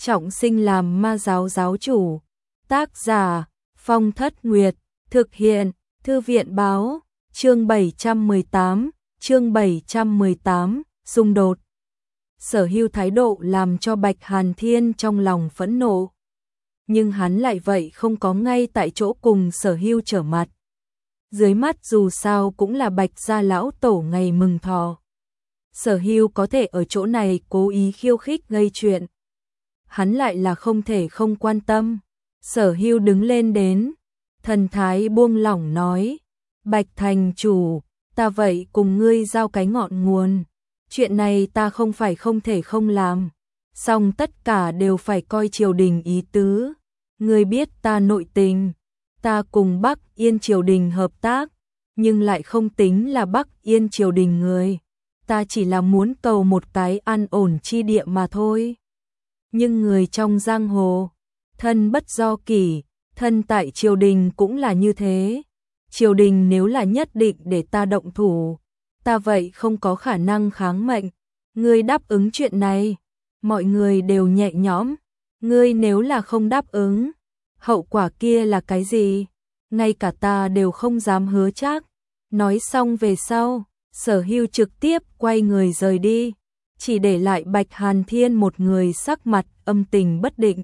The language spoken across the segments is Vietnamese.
trọng sinh làm ma giáo giáo chủ. Tác giả Phong Thất Nguyệt, thực hiện Thư viện Báo, chương 718, xung đột. Sở Hưu thái độ làm cho Bạch Hàn Thiên trong lòng phẫn nộ. Nhưng hắn lại vậy không có ngay tại chỗ cùng Sở Hưu trở mặt. Dưới mắt dù sao cũng là Bạch gia lão tổ ngày mừng thọ. Sở Hưu có thể ở chỗ này cố ý khiêu khích gây chuyện. Hắn lại là không thể không quan tâm. Sở Hưu đứng lên đến, thần thái buông lỏng nói, Bạch thành chủ, ta vậy cùng ngươi giao cái ngọn nguồn. Chuyện này ta không phải không thể không làm, song tất cả đều phải coi triều đình ý tứ. Ngươi biết ta nội tình, ta cùng Bắc Yên triều đình hợp tác, nhưng lại không tính là Bắc Yên triều đình người. Ta chỉ là muốn cầu một cái an ổn chi địa mà thôi. Nhưng người trong giang hồ, thân bất do kỷ, thân tại triều đình cũng là như thế. Triều đình nếu là nhất định để ta động thủ, ta vậy không có khả năng kháng mệnh. Ngươi đáp ứng chuyện này, mọi người đều nhẹ nhõm. Ngươi nếu là không đáp ứng, hậu quả kia là cái gì? Ngay cả ta đều không dám hứa chắc. Nói xong về sau, Sở Hưu trực tiếp quay người rời đi, chỉ để lại Bạch Hàn Thiên một người sắc mặt âm tình bất định.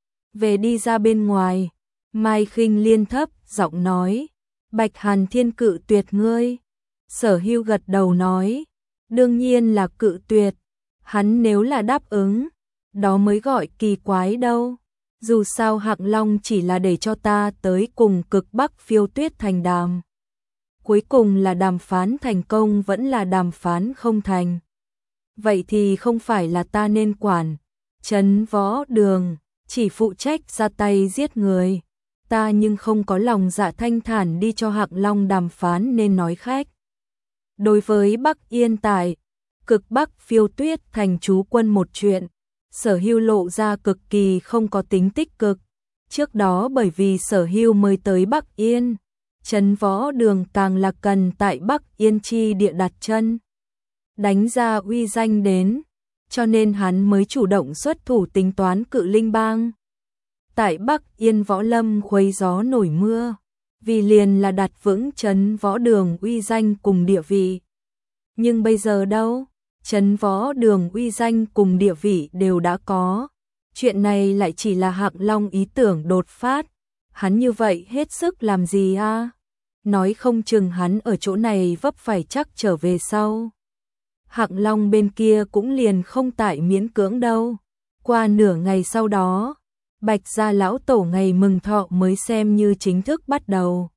Về đi ra bên ngoài, Mai Khinh Liên thấp giọng nói, Bạch Hàn Thiên cự tuyệt ngươi. Sở Hưu gật đầu nói, đương nhiên là cự tuyệt. Hắn nếu là đáp ứng, đó mới gọi kỳ quái đâu. Dù sao Hạng Long chỉ là để cho ta tới cùng Cực Bắc Phiêu Tuyết thành đàm. Cuối cùng là đàm phán thành công vẫn là đàm phán không thành. Vậy thì không phải là ta nên quản. Trấn Võ Đường chỉ phụ trách ra tay giết người. Ta nhưng không có lòng dạ thanh thản đi cho Hạng Long đàm phán nên nói khách. Đối với Bắc Yên tại Cực Bắc Phiêu Tuyết thành trú quân một chuyện, Sở Hưu lộ ra cực kỳ không có tính tích cực. Trước đó bởi vì Sở Hưu mới tới Bắc Yên, Trấn Võ Đường càng là cần tại Bắc Yên chi địa đặt chân, đánh ra uy danh đến, cho nên hắn mới chủ động xuất thủ tính toán Cự Linh Bang. Tại Bắc Yên võ lâm khuấy gió nổi mưa, vì liền là đặt vững Trấn Võ Đường uy danh cùng địa vị. Nhưng bây giờ đâu, Trấn Võ Đường uy danh cùng địa vị đều đã có. Chuyện này lại chỉ là Hạng Long ý tưởng đột phát. Hắn như vậy hết sức làm gì a? Nói không chừng hắn ở chỗ này vấp phải chắc trở về sau. Hạng Long bên kia cũng liền không tại miễn cưỡng đâu. Qua nửa ngày sau đó, Bạch gia lão tổ ngày mừng thọ mới xem như chính thức bắt đầu.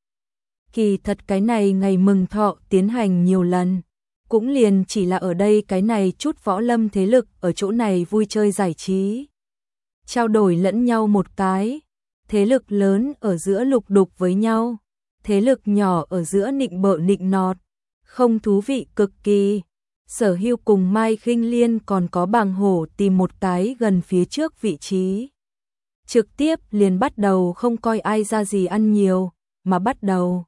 Kỳ thật cái này ngày mừng thọ tiến hành nhiều lần, cũng liền chỉ là ở đây cái này chút võ lâm thế lực ở chỗ này vui chơi giải trí, trao đổi lẫn nhau một cái. Thế lực lớn ở giữa lục đục với nhau, thế lực nhỏ ở giữa nịnh bợ nịnh nọt, không thú vị cực kỳ. Sở Hưu cùng Mai Khinh Liên còn có Bàng Hổ tìm một cái gần phía trước vị trí. Trực tiếp liền bắt đầu không coi ai ra gì ăn nhiều, mà bắt đầu.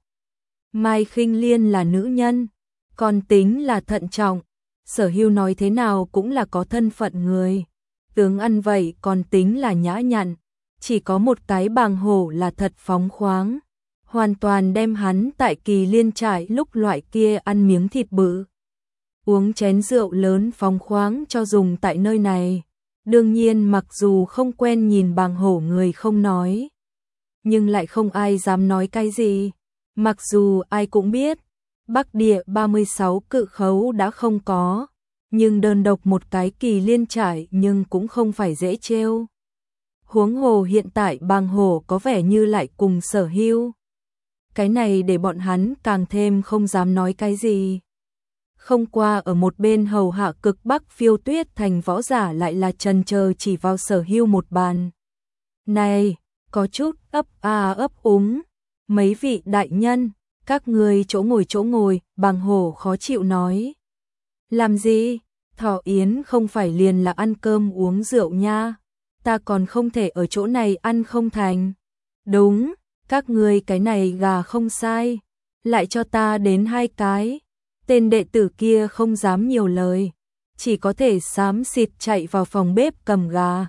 Mai Khinh Liên là nữ nhân, còn tính là thận trọng. Sở Hưu nói thế nào cũng là có thân phận người. Tướng ăn vậy còn tính là nhã nhặn. Chỉ có một cái Bàng Hổ là thật phóng khoáng, hoàn toàn đem hắn tại Kỳ Liên trại lúc loại kia ăn miếng thịt bự, uống chén rượu lớn phóng khoáng cho dùng tại nơi này. Đương nhiên mặc dù không quen nhìn Bàng Hổ người không nói, nhưng lại không ai dám nói cái gì. Mặc dù ai cũng biết, Bắc địa 36 cự khấu đã không có, nhưng đơn độc một cái Kỳ Liên trại nhưng cũng không phải dễ trêu. Huống hồ hiện tại Bàng Hổ có vẻ như lại cùng Sở Hưu. Cái này để bọn hắn càng thêm không dám nói cái gì. Không qua ở một bên hầu hạ Cực Bắc Phiêu Tuyết thành võ giả lại là chần chờ chỉ vào Sở Hưu một bàn. Này, có chút ấp ấp úng. Mấy vị đại nhân, các người chỗ ngồi, Bàng Hổ khó chịu nói. Làm gì? Thọ yến không phải liền là ăn cơm uống rượu nha. Ta còn không thể ở chỗ này ăn không thành. Đúng, các người cái này gà không sai. Lại cho ta đến 2 cái. Tên đệ tử kia không dám nhiều lời, chỉ có thể xám xịt chạy vào phòng bếp cầm gà.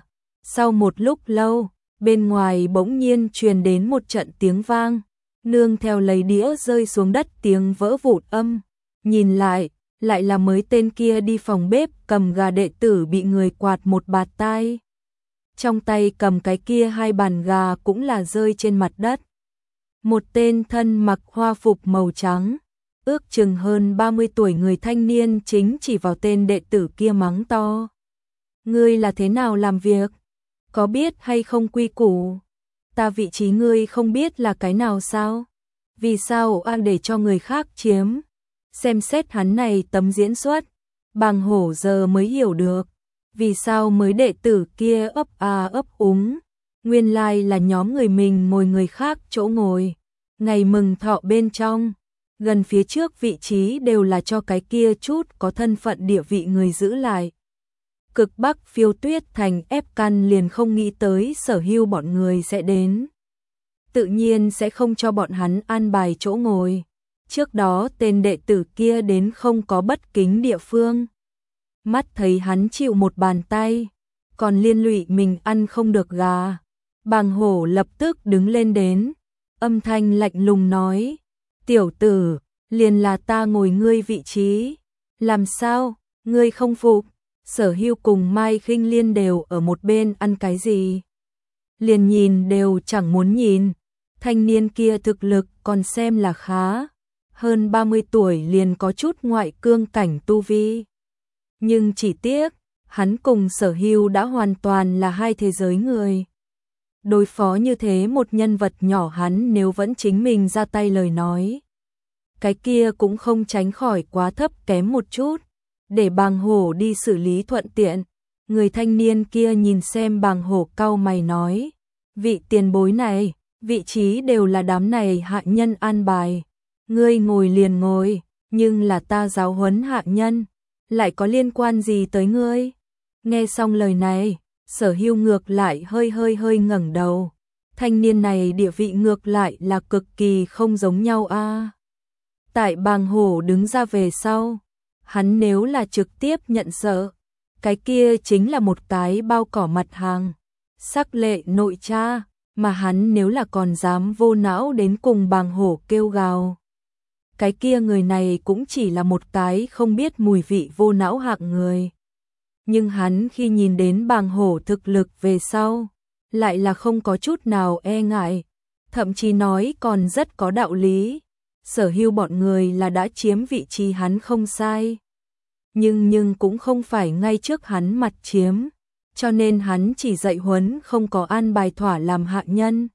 Sau một lúc lâu, bên ngoài bỗng nhiên truyền đến một trận tiếng vang, nương theo lấy đĩa rơi xuống đất tiếng vỡ vụn âm. Nhìn lại là mới tên kia đi phòng bếp cầm gà đệ tử bị người quạt một bạt tai. Trong tay cầm cái kia 2 bàn gà cũng là rơi trên mặt đất. Một tên thân mặc hoa phục màu trắng, ước chừng hơn 30 tuổi người thanh niên chính chỉ vào tên đệ tử kia mắng to. Ngươi là thế nào làm việc? Có biết hay không quy củ? Ta vị trí ngươi không biết là cái nào sao? Vì sao ăn để cho người khác chiếm? Xem xét hắn này tấm diễn xuất, Bàng Hổ giờ mới hiểu được, vì sao mới đệ tử kia ấp ấp úng, nguyên lai là nhóm người mình ngồi người khác chỗ ngồi, ngày mừng thọ bên trong, gần phía trước vị trí đều là cho cái kia chút có thân phận địa vị người giữ lại. Cực Bắc Phiêu Tuyết Thành ép căn liền không nghĩ tới Sở Hưu bọn người sẽ đến. Tự nhiên sẽ không cho bọn hắn an bài chỗ ngồi. Trước đó tên đệ tử kia đến không có bất kính địa phương. Mắt thấy hắn chịu một bàn tay, còn liên lụy mình ăn không được gà. Bàng Hổ lập tức đứng lên đến, âm thanh lạnh lùng nói, tiểu tử, liền là ta ngồi ngươi vị trí. Làm sao, ngươi không phục? Sở Hưu cùng Mai Khinh Liên đều ở một bên ăn cái gì? Liền nhìn đều chẳng muốn nhìn. Thanh niên kia thực lực còn xem là khá, hơn 30 tuổi liền có chút ngoại cương cảnh tu vi. Nhưng chỉ tiếc, hắn cùng Sở Hưu đã hoàn toàn là hai thế giới người. Đối phó như thế một nhân vật nhỏ hắn nếu vẫn chính mình ra tay lời nói, cái kia cũng không tránh khỏi quá thấp kém một chút, để Bàng Hổ đi xử lý thuận tiện. Người thanh niên kia nhìn xem Bàng Hổ cau mày nói, vị tiền bối này, vị trí đều là đám này hạ nhân an bài. Ngươi ngồi liền ngồi, nhưng là ta giáo huấn hạ nhân, lại có liên quan gì tới ngươi? Nghe xong lời này, Sở Hưu ngược lại hơi ngẩng đầu. Thanh niên này địa vị ngược lại là cực kỳ không giống nhau a. Tại Bàng Hổ đứng ra về sau, hắn nếu là trực tiếp nhận sợ, cái kia chính là một cái bao cỏ mặt hàng, sắc lệ nội cha, mà hắn nếu là còn dám vô não đến cùng Bàng Hổ kêu gào, cái kia người này cũng chỉ là một cái không biết mùi vị vô não hạng người. Nhưng hắn khi nhìn đến Bàng Hổ thực lực về sau, lại là không có chút nào e ngại, thậm chí nói còn rất có đạo lý. Sở Hưu bọn người là đã chiếm vị trí hắn không sai, nhưng cũng không phải ngay trước hắn mặt chiếm, cho nên hắn chỉ dạy huấn không có an bài thỏa làm hạ nhân.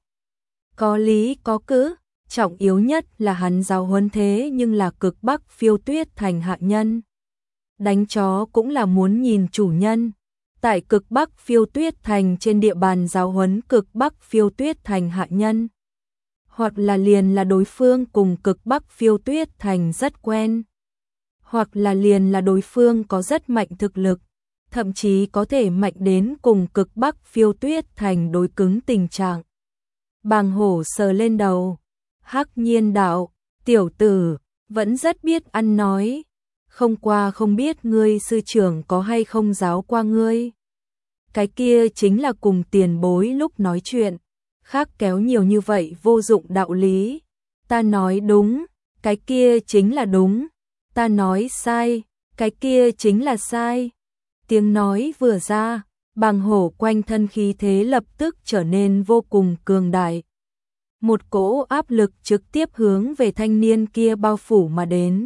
Có lý có cứ, trọng yếu nhất là hắn giáo huấn thế nhưng là Cực Bắc Phiêu Tuyết Thành hạ nhân. Đánh chó cũng là muốn nhìn chủ nhân. Tại Cực Bắc Phiêu Tuyết Thành trên địa bàn giáo huấn Cực Bắc Phiêu Tuyết Thành hạ nhân, hoặc là liền là đối phương cùng Cực Bắc Phiêu Tuyết Thành rất quen, hoặc là liền là đối phương có rất mạnh thực lực, thậm chí có thể mạnh đến cùng Cực Bắc Phiêu Tuyết Thành đối cứng tình trạng. Bàng Hổ sờ lên đầu, hắc nhiên đạo, tiểu tử, vẫn rất biết ăn nói, không qua không biết ngươi sư trưởng có hay không giáo qua ngươi. Cái kia chính là cùng tiền bối lúc nói chuyện, khác kéo nhiều như vậy vô dụng đạo lý. Ta nói đúng, cái kia chính là đúng, ta nói sai, cái kia chính là sai. Tiếng nói vừa ra, Bàng Hổ quanh thân khí thế lập tức trở nên vô cùng cường đại. Một cỗ áp lực trực tiếp hướng về thanh niên kia bao phủ mà đến.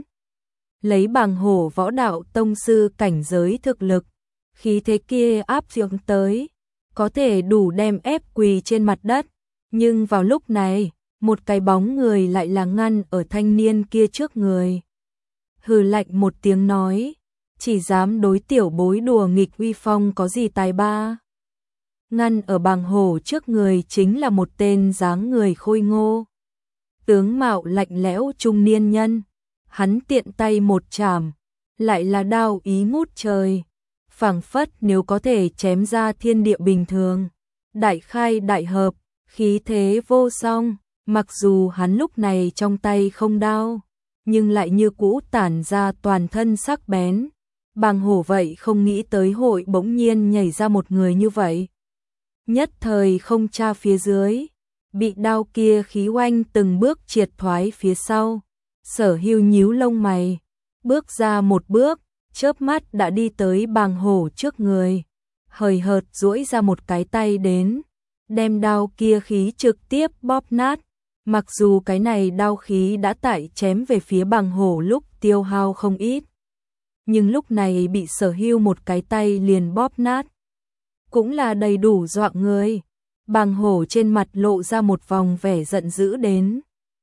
Lấy Bàng Hổ võ đạo tông sư cảnh giới thực lực, khí thế kia áp dụng tới, có thể đủ đem ép quỳ trên mặt đất. Nhưng vào lúc này, một cái bóng người lại là ngăn ở thanh niên kia trước người. Hừ lạnh một tiếng nói, chỉ dám đối tiểu bối đùa nghịch uy phong có gì tài ba. Ngăn ở Bàng Hổ trước người chính là một tên dáng người khôi ngô, tướng mạo lạnh lẽo trung niên nhân. Hắn tiện tay một chảm, lại là đao ý ngút trời, phảng phất nếu có thể chém ra thiên địa bình thường, đại khai đại hợp, khí thế vô song. Mặc dù hắn lúc này trong tay không đao, nhưng lại như cũ tản ra toàn thân sắc bén. Bàng Hổ vậy không nghĩ tới hội bỗng nhiên nhảy ra một người như vậy. nhất thời không tra phía dưới, bị đao kia khí oanh từng bước triệt thoái phía sau. Sở Hưu nhíu lông mày, bước ra một bước, chớp mắt đã đi tới Bàng Hổ trước người, hời hợt duỗi ra một cái tay đến, đem đao kia khí trực tiếp bóp nát. Mặc dù cái này đao khí đã tại chém về phía Bàng Hổ lúc tiêu hao không ít, nhưng lúc này bị Sở Hưu một cái tay liền bóp nát, cũng là đầy đủ dọa người. Bàng Hổ trên mặt lộ ra một vòng vẻ giận dữ đến.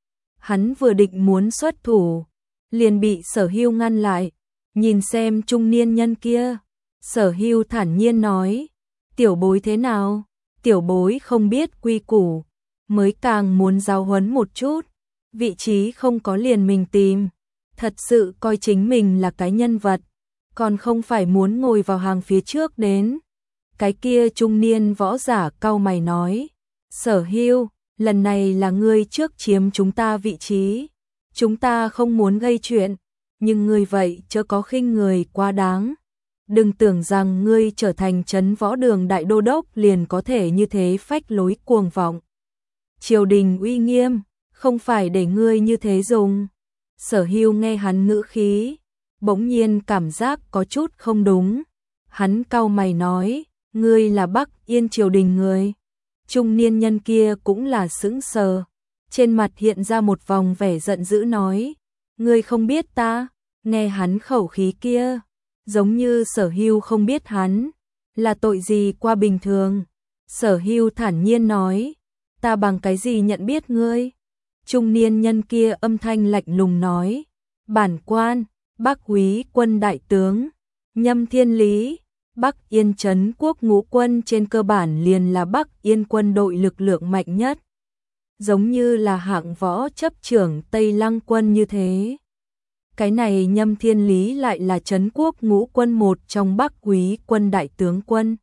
Hắn vừa định muốn xuất thủ, liền bị Sở Hưu ngăn lại. Nhìn xem trung niên nhân kia, Sở Hưu thản nhiên nói, tiểu bối thế nào? Tiểu bối không biết quy củ, mới càng muốn giáo huấn một chút, vị trí không có liền mình tìm, thật sự coi chính mình là cái nhân vật, còn không phải muốn ngồi vào hàng phía trước đến. Cái kia trung niên võ giả cau mày nói, Sở Hưu, lần này là ngươi trước chiếm chúng ta vị trí, chúng ta không muốn gây chuyện, nhưng ngươi vậy chớ có khinh người quá đáng. Đừng tưởng rằng ngươi trở thành trấn võ đường đại đô đốc liền có thể như thế phách lối cuồng vọng. Triều đình uy nghiêm, không phải để ngươi như thế dùng. Sở Hưu nghe hắn ngữ khí, bỗng nhiên cảm giác có chút không đúng. Hắn cau mày nói, ngươi là Bắc Yên triều đình người. Trung niên nhân kia cũng là sững sờ, trên mặt hiện ra một vòng vẻ giận dữ nói, ngươi không biết ta. Nghe hắn khẩu khí kia, giống như Sở Hưu không biết hắn, là tội gì qua bình thường. Sở Hưu thản nhiên nói, ta bằng cái gì nhận biết ngươi? Trung niên nhân kia âm thanh lạnh lùng nói, bản quan, Bắc Úy quân đại tướng, Nhâm Thiên Lý. Bắc Yên trấn quốc ngũ quân trên cơ bản liền là Bắc Yên quân đội lực lượng mạnh nhất, giống như là hạng võ chấp trưởng Tây Lăng quân như thế. Cái này Nhâm Thiên Lý lại là trấn quốc ngũ quân một trong Bắc Úy quân đại tướng quân.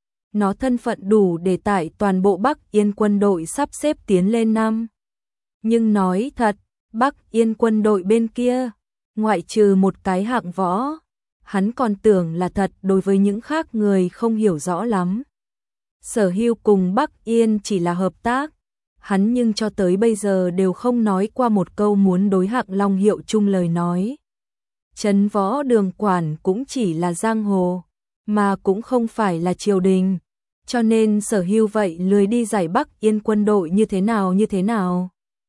Nó thân phận đủ để tại toàn bộ Bắc Yên quân đội sắp xếp tiến lên năm. Nhưng nói thật, Bắc Yên quân đội bên kia, ngoại trừ một cái hạng võ, hắn còn tưởng là thật đối với những khác người không hiểu rõ lắm. Sở Hưu cùng Bắc Yên chỉ là hợp tác, hắn nhưng cho tới bây giờ đều không nói qua một câu muốn đối Hạng Long hiệu chung lời nói. Trấn võ đường quản cũng chỉ là giang hồ, mà cũng không phải là triều đình, cho nên Sở Hưu vậy lười đi giải Bắc Yên quân đội như thế nào.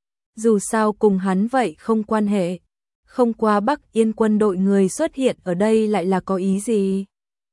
Dù sao cùng hắn vậy không quan hệ, không qua Bắc Yên quân đội người xuất hiện ở đây lại là có ý gì?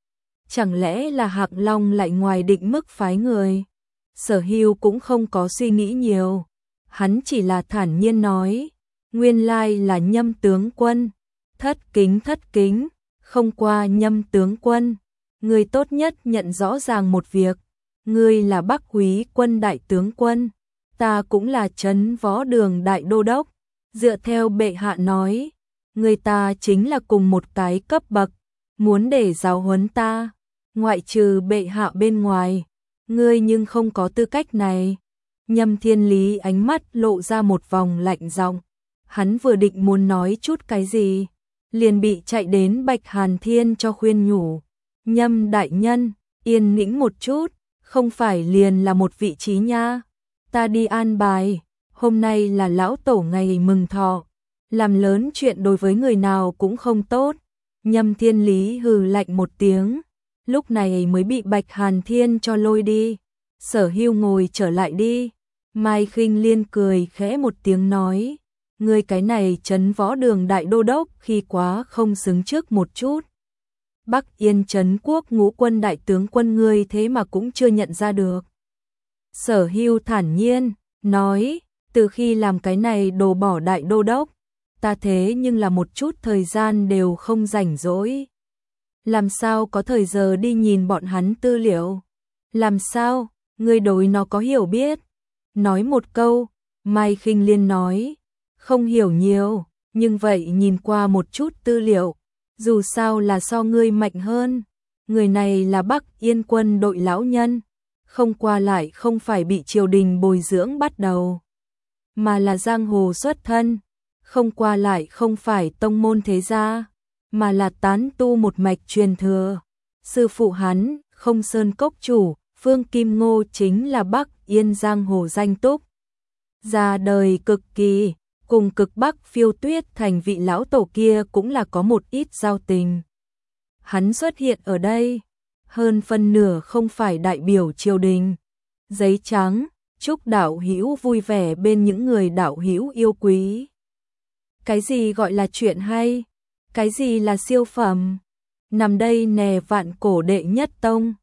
Chẳng lẽ là Hạng Long lại ngoài định mức phái người? Sở Hưu cũng không có suy nghĩ nhiều, hắn chỉ là thản nhiên nói, nguyên lai là Nhâm tướng quân, thất kính, không qua Nhâm tướng quân, người tốt nhất nhận rõ ràng một việc, ngươi là Bắc Úy quân đại tướng quân, ta cũng là trấn võ đường đại đô đốc, dựa theo bệ hạ nói, người ta chính là cùng một cái cấp bậc, muốn để giáo huấn ta, ngoại trừ bệ hạ bên ngoài, ngươi nhưng không có tư cách này. Nhâm Thiên Lý ánh mắt lộ ra một vòng lạnh giọng, hắn vừa định muốn nói chút cái gì, liền bị chạy đến Bạch Hàn Thiên cho khuyên nhủ, Nhâm đại nhân, yên tĩnh một chút, không phải liền là một vị trí nha, ta đi an bài, hôm nay là lão tổ ngày mừng thọ, làm lớn chuyện đối với người nào cũng không tốt. Nhâm Thiên Lý hừ lạnh một tiếng, lúc này mới bị Bạch Hàn Thiên cho lôi đi. Sở Hưu ngồi trở lại đi. Mai Khinh Liên cười khẽ một tiếng nói, ngươi cái này trấn võ đường đại đô đốc khi quá không xứng trước một chút. Bắc Yên trấn quốc ngũ quân đại tướng quân ngươi thế mà cũng chưa nhận ra được. Sở Hưu thản nhiên nói, từ khi làm cái này đồ bỏ đại đô đốc, ta thế nhưng là một chút thời gian đều không rảnh rỗi. Làm sao có thời giờ đi nhìn bọn hắn tư liệu? Làm sao, ngươi đối nó có hiểu biết? Nói một câu, Mai Khinh Liên nói, không hiểu nhiều, nhưng vậy nhìn qua một chút tư liệu, dù sao là so ngươi mạnh hơn. Người này là Bắc Yên quân đội lão nhân, không qua lại không phải bị triều đình bồi dưỡng bắt đầu, mà là giang hồ xuất thân, không qua lại không phải tông môn thế gia, mà là tán tu một mạch truyền thừa. Sư phụ hắn, Không Sơn cốc chủ, Phương Kim Ngô chính là Bắc Yên giang hồ danh túc. Ra đời cực kỳ, cùng cực Bắc Phiêu Tuyết thành vị lão tổ kia cũng là có một ít giao tình. Hắn xuất hiện ở đây, hơn phân nửa không phải đại biểu triều đình. Giấy trắng, chúc đạo hữu vui vẻ bên những người đạo hữu yêu quý. Cái gì gọi là chuyện hay? Cái gì là siêu phẩm? Nằm đây nè vạn cổ đệ nhất tông.